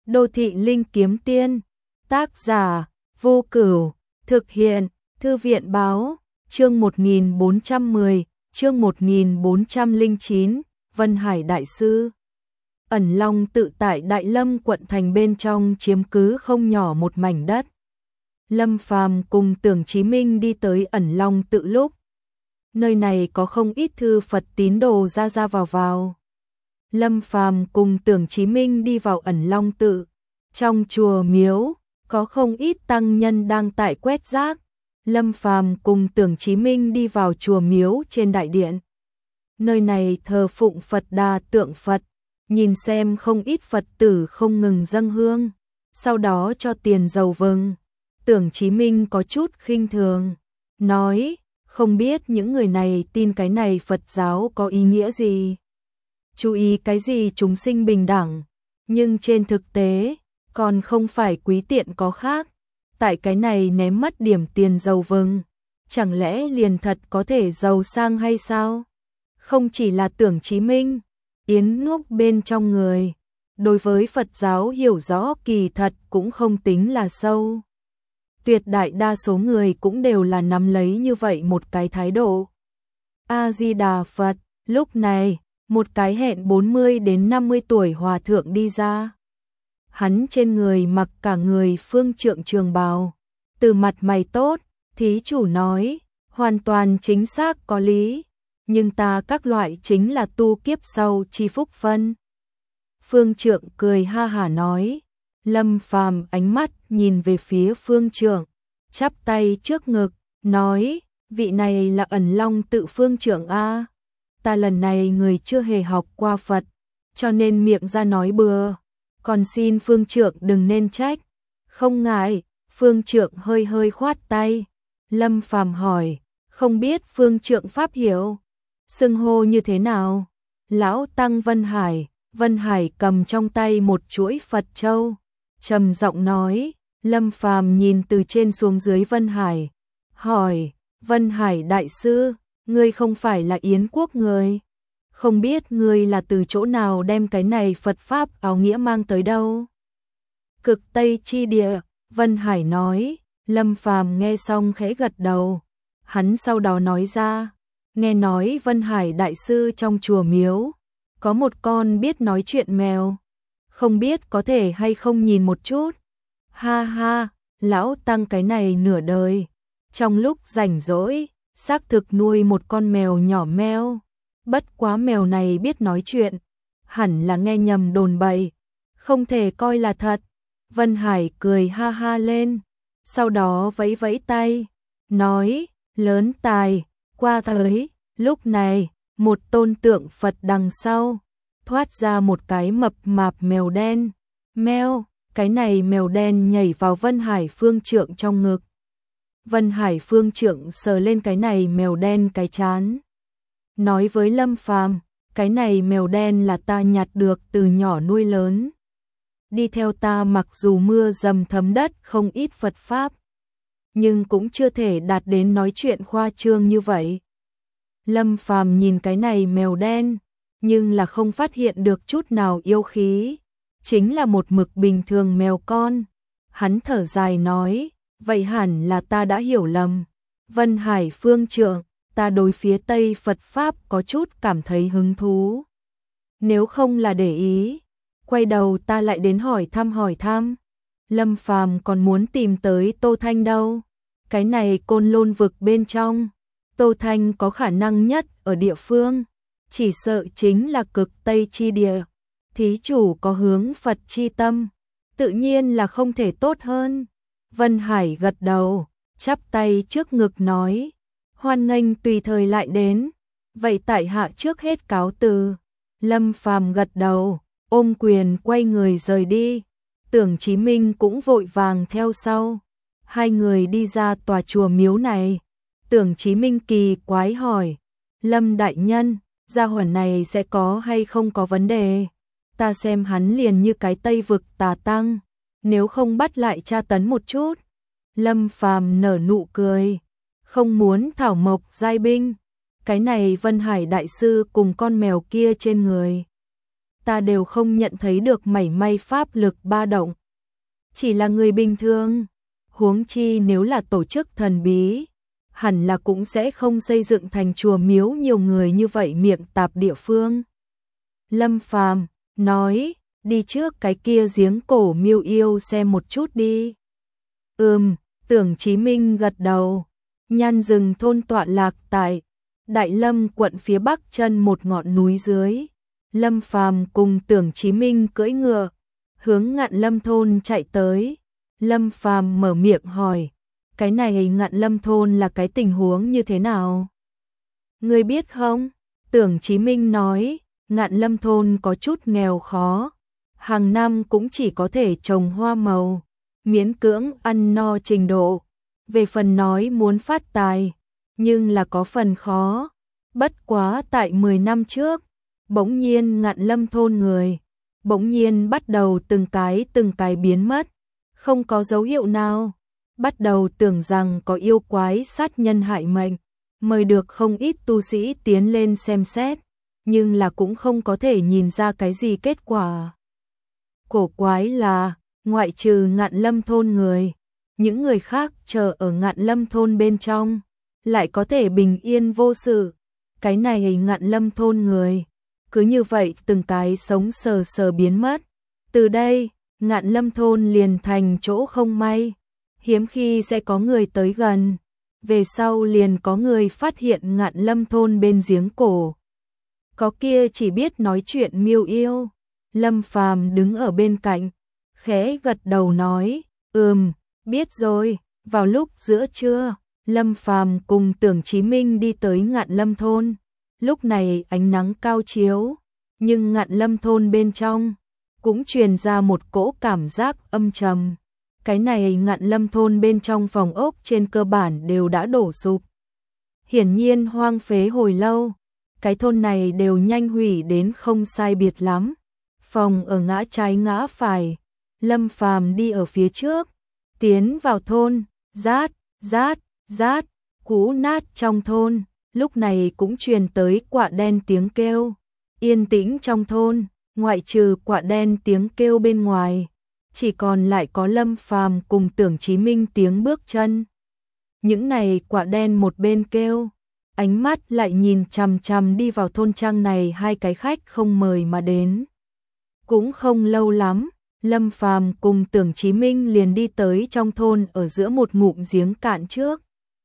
Đô thị linh kiếm tiên, tác giả, Vô Cửu, thực hiện, Thư viện báo, chương 1410, chương 1409, Vân Hải Đại Sư. Ẩn Long tự tại Đại Lâm quận thành bên trong chiếm cứ không nhỏ một mảnh đất. Lâm Phàm cùng Tưởng Chí Minh đi tới Ẩn Long tự lúc. Nơi này có không ít thư Phật tín đồ ra ra vào vào. Lâm Phàm cùng Tưởng Chí Minh đi vào Ẩn Long tự. Trong chùa miếu, có không ít tăng nhân đang tại quét rác. Lâm Phàm cùng Tưởng Chí Minh đi vào chùa miếu trên đại điện. Nơi này thờ phụng Phật Đà tượng Phật, nhìn xem không ít Phật tử không ngừng dâng hương, sau đó cho tiền dầu vừng. Tưởng Chí Minh có chút khinh thường, nói, không biết những người này tin cái này Phật giáo có ý nghĩa gì. Chú ý cái gì chúng sinh bình đẳng, nhưng trên thực tế, còn không phải quý tiện có khác. Tại cái này ném mất điểm tiền dầu vừng, chẳng lẽ liền thật có thể giàu sang hay sao? Không chỉ là Tưởng Chí Minh, Yến Núp bên trong người, đối với Phật giáo hiểu rõ kỳ thật cũng không tính là sâu. Tuyệt đại đa số người cũng đều là nắm lấy như vậy một cái thái độ. A-di-đà Phật, lúc này, một cái hẹn 40 đến 50 tuổi hòa thượng đi ra. Hắn trên người mặc cả người phương trượng trường bào, từ mặt mày tốt, thí chủ nói, hoàn toàn chính xác có lý, nhưng ta các loại chính là tu kiếp sau chi phúc phân. Phương trượng cười ha hả nói, Lâm Phàm ánh mắt nhìn về phía phương trượng, chắp tay trước ngực, nói, vị này là Ẩn Long tự phương trượng a. Ta lần này người chưa hề học qua Phật, cho nên miệng ra nói bừa. Còn xin phương trượng đừng nên trách. Không ngại, phương trượng hơi hơi khoát tay. Lâm Phàm hỏi, không biết phương trượng pháp hiểu, xưng hô như thế nào? Lão tăng Vân Hải cầm trong tay một chuỗi Phật châu, trầm giọng nói. Lâm Phàm nhìn từ trên xuống dưới Vân Hải, hỏi, Vân Hải đại sư, ngươi không phải là Yến quốc người? Không biết ngươi là từ chỗ nào đem cái này Phật Pháp áo nghĩa mang tới đâu? Cực Tây chi địa, Vân Hải nói. Lâm Phàm nghe xong khẽ gật đầu. Hắn sau đó nói ra, nghe nói Vân Hải đại sư trong chùa miếu, có một con biết nói chuyện mèo. Không biết có thể hay không nhìn một chút? Ha ha, lão tăng cái này nửa đời. Trong lúc rảnh rỗi, xác thực nuôi một con mèo nhỏ meo. Bất quá mèo này biết nói chuyện, hẳn là nghe nhầm đồn bậy, không thể coi là thật. Vân Hải cười ha ha lên, sau đó vẫy vẫy tay, nói, lớn tài, qua tới. Lúc này, một tôn tượng Phật đằng sau, thoát ra một cái mập mạp mèo đen. Meo, cái này mèo đen nhảy vào Vân Hải phương trượng trong ngực. Vân Hải phương trượng sờ lên cái này mèo đen cái trán, nói với Lâm Phàm, cái này mèo đen là ta nhặt được từ nhỏ nuôi lớn. Đi theo ta mặc dù mưa dầm thấm đất không ít Phật Pháp, nhưng cũng chưa thể đạt đến nói chuyện khoa trương như vậy. Lâm Phàm nhìn cái này mèo đen, nhưng là không phát hiện được chút nào yêu khí, chính là một mực bình thường mèo con. Hắn thở dài nói, vậy hẳn là ta đã hiểu lầm. Vân Hải phương trượng, ta đối phía Tây Phật Pháp có chút cảm thấy hứng thú. Nếu không là để ý, quay đầu ta lại đến hỏi thăm. Lâm Phàm còn muốn tìm tới Tô Thanh đâu. Cái này Côn Lôn vực bên trong, Tô Thanh có khả năng nhất ở địa phương, chỉ sợ chính là Cực Tây chi địa. Thí chủ có hướng Phật chi tâm, tự nhiên là không thể tốt hơn. Vân Hải gật đầu, chắp tay trước ngực nói, hoan nghênh tùy thời lại đến, vậy tại hạ trước hết cáo từ. Lâm Phàm gật đầu, ôm quyền quay người rời đi. Tưởng Chí Minh cũng vội vàng theo sau. Hai người đi ra tòa chùa miếu này. Tưởng Chí Minh kỳ quái hỏi, Lâm đại nhân, gia hỏa này sẽ có hay không có vấn đề? Ta xem hắn liền như cái Tây vực tà tăng, nếu không bắt lại tra tấn một chút. Lâm Phàm nở nụ cười, không muốn thảo mộc giai binh. Cái này Vân Hải đại sư cùng con mèo kia trên người, ta đều không nhận thấy được mảy may pháp lực ba động. Chỉ là người bình thường, huống chi nếu là tổ chức thần bí, hẳn là cũng sẽ không xây dựng thành chùa miếu nhiều người như vậy miệng tạp địa phương. Lâm Phàm nói, đi trước cái kia giếng cổ miêu yêu xem một chút đi. Tưởng Chí Minh gật đầu. Nhan rừng thôn tọa lạc tại Đại Lâm quận phía bắc chân một ngọn núi dưới. Lâm Phàm cùng Tưởng Chí Minh cưỡi ngựa, hướng Ngạn Lâm thôn chạy tới. Lâm Phàm mở miệng hỏi, cái này Ngạn Lâm thôn là cái tình huống như thế nào? Ngươi biết không? Tưởng Chí Minh nói, Ngạn Lâm thôn có chút nghèo khó, hàng năm cũng chỉ có thể trồng hoa màu, miễn cưỡng ăn no trình độ. Về phần nói muốn phát tài, nhưng là có phần khó. Bất quá tại 10 năm trước, bỗng nhiên Ngạn Lâm thôn người, bỗng nhiên bắt đầu từng cái biến mất, không có dấu hiệu nào. Bắt đầu tưởng rằng có yêu quái sát nhân hại mệnh, mời được không ít tu sĩ tiến lên xem xét, nhưng là cũng không có thể nhìn ra cái gì kết quả. Cổ quái là, ngoại trừ Ngạn Lâm thôn người, những người khác chờ ở Ngạn Lâm thôn bên trong, lại có thể bình yên vô sự. Cái này Ngạn Lâm thôn người, cứ như vậy từng cái sống sờ sờ biến mất. Từ đây, Ngạn Lâm thôn liền thành chỗ không may, hiếm khi sẽ có người tới gần. Về sau liền có người phát hiện Ngạn Lâm thôn bên giếng cổ có kia chỉ biết nói chuyện miêu yêu. Lâm Phàm đứng ở bên cạnh, khẽ gật đầu nói, biết rồi. Vào lúc giữa trưa, Lâm Phàm cùng Tưởng Chí Minh đi tới Ngạn Lâm thôn. Lúc này ánh nắng cao chiếu, nhưng Ngạn Lâm thôn bên trong cũng truyền ra một cỗ cảm giác âm trầm. Cái này Ngạn Lâm thôn bên trong phòng ốc trên cơ bản đều đã đổ sụp. Hiển nhiên hoang phế hồi lâu, cái thôn này đều nhanh hủy đến không sai biệt lắm. Phòng ở ngã trái ngã phải, Lâm Phàm đi ở phía trước, tiến vào thôn, rát, cũ nát trong thôn, lúc này cũng truyền tới quạ đen tiếng kêu. Yên tĩnh trong thôn, ngoại trừ quạ đen tiếng kêu bên ngoài, chỉ còn lại có Lâm Phàm cùng Tưởng Chí Minh tiếng bước chân. Những này quạ đen một bên kêu, ánh mắt lại nhìn chằm chằm đi vào thôn trang này hai cái khách không mời mà đến. Cũng không lâu lắm, Lâm Phàm cùng Tưởng Chí Minh liền đi tới trong thôn ở giữa một ngụm giếng cạn trước.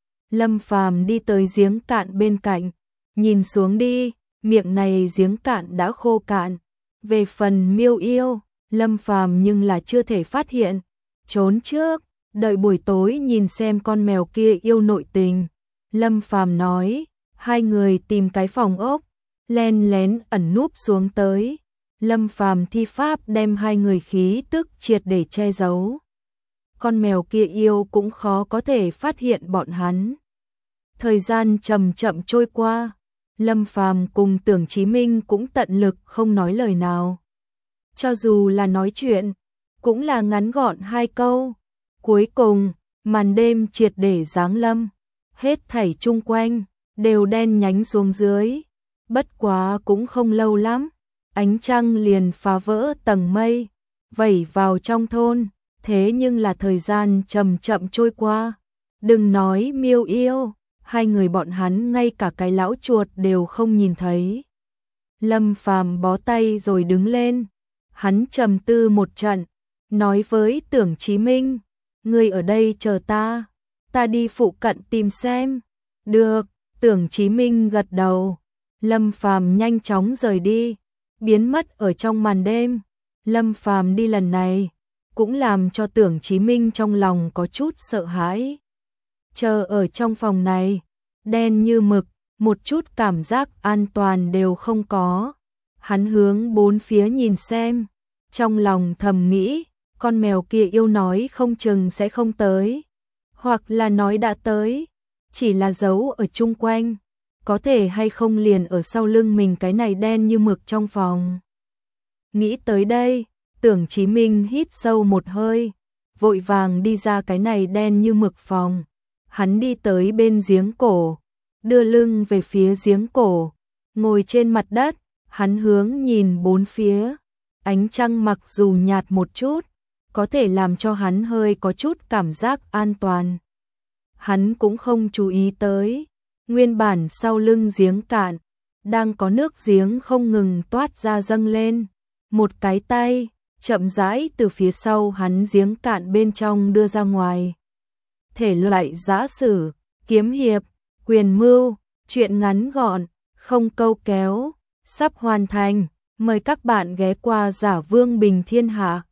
Lâm Phàm đi tới giếng cạn bên cạnh, nhìn xuống đi, miệng này giếng cạn đã khô cạn. Về phần miêu yêu, Lâm Phàm nhưng là chưa thể phát hiện, trốn trước, đợi buổi tối nhìn xem con mèo kia yêu nội tình. Lâm Phàm nói, hai người tìm cái phòng ốc, len lén ẩn núp xuống tới. Lâm Phàm thi pháp đem hai người khí tức triệt để che giấu. Con mèo kia yêu cũng khó có thể phát hiện bọn hắn. Thời gian chậm chậm trôi qua, Lâm Phàm cùng Tưởng Chí Minh cũng tận lực không nói lời nào. Cho dù là nói chuyện, cũng là ngắn gọn hai câu. Cuối cùng, màn đêm triệt để giáng lâm, hết thảy chung quanh đều đen nhánh xuống dưới. Bất quá cũng không lâu lắm, ánh trăng liền phá vỡ tầng mây, vẩy vào trong thôn. Thế nhưng là thời gian chậm chậm trôi qua, đừng nói miêu yêu, hai người bọn hắn ngay cả cái lão chuột đều không nhìn thấy. Lâm Phàm bó tay rồi đứng lên, hắn trầm tư một trận, nói với Tưởng Chí Minh, ngươi ở đây chờ ta đi phụ cận tìm xem. Được, Tưởng Chí Minh gật đầu. Lâm Phàm nhanh chóng rời đi, biến mất ở trong màn đêm. Lâm Phàm đi lần này cũng làm cho Tưởng Chí Minh trong lòng có chút sợ hãi. Chờ ở trong phòng này, đen như mực, một chút cảm giác an toàn đều không có. Hắn hướng bốn phía nhìn xem, trong lòng thầm nghĩ, con mèo kia yêu nói không chừng sẽ không tới, hoặc là nói đã tới, chỉ là giấu ở chung quanh, có thể hay không liền ở sau lưng mình cái này đen như mực trong phòng. Nghĩ tới đây, Tưởng Chí Minh hít sâu một hơi, vội vàng đi ra cái này đen như mực phòng. Hắn đi tới bên giếng cổ, đưa lưng về phía giếng cổ, ngồi trên mặt đất, Hắn hướng nhìn bốn phía, ánh trăng mặc dù nhạt một chút, có thể làm cho hắn hơi có chút cảm giác an toàn. Hắn cũng không chú ý tới, nguyên bản sau lưng giếng cạn, đang có nước giếng không ngừng toát ra dâng lên. Một cái tay, chậm rãi từ phía sau hắn giếng cạn bên trong đưa ra ngoài. Thể loại giã sử, kiếm hiệp, quyền mưu, truyện ngắn gọn, không câu kéo, sắp hoàn thành. Mời các bạn ghé qua Giả Vương Bình Thiên Hạ.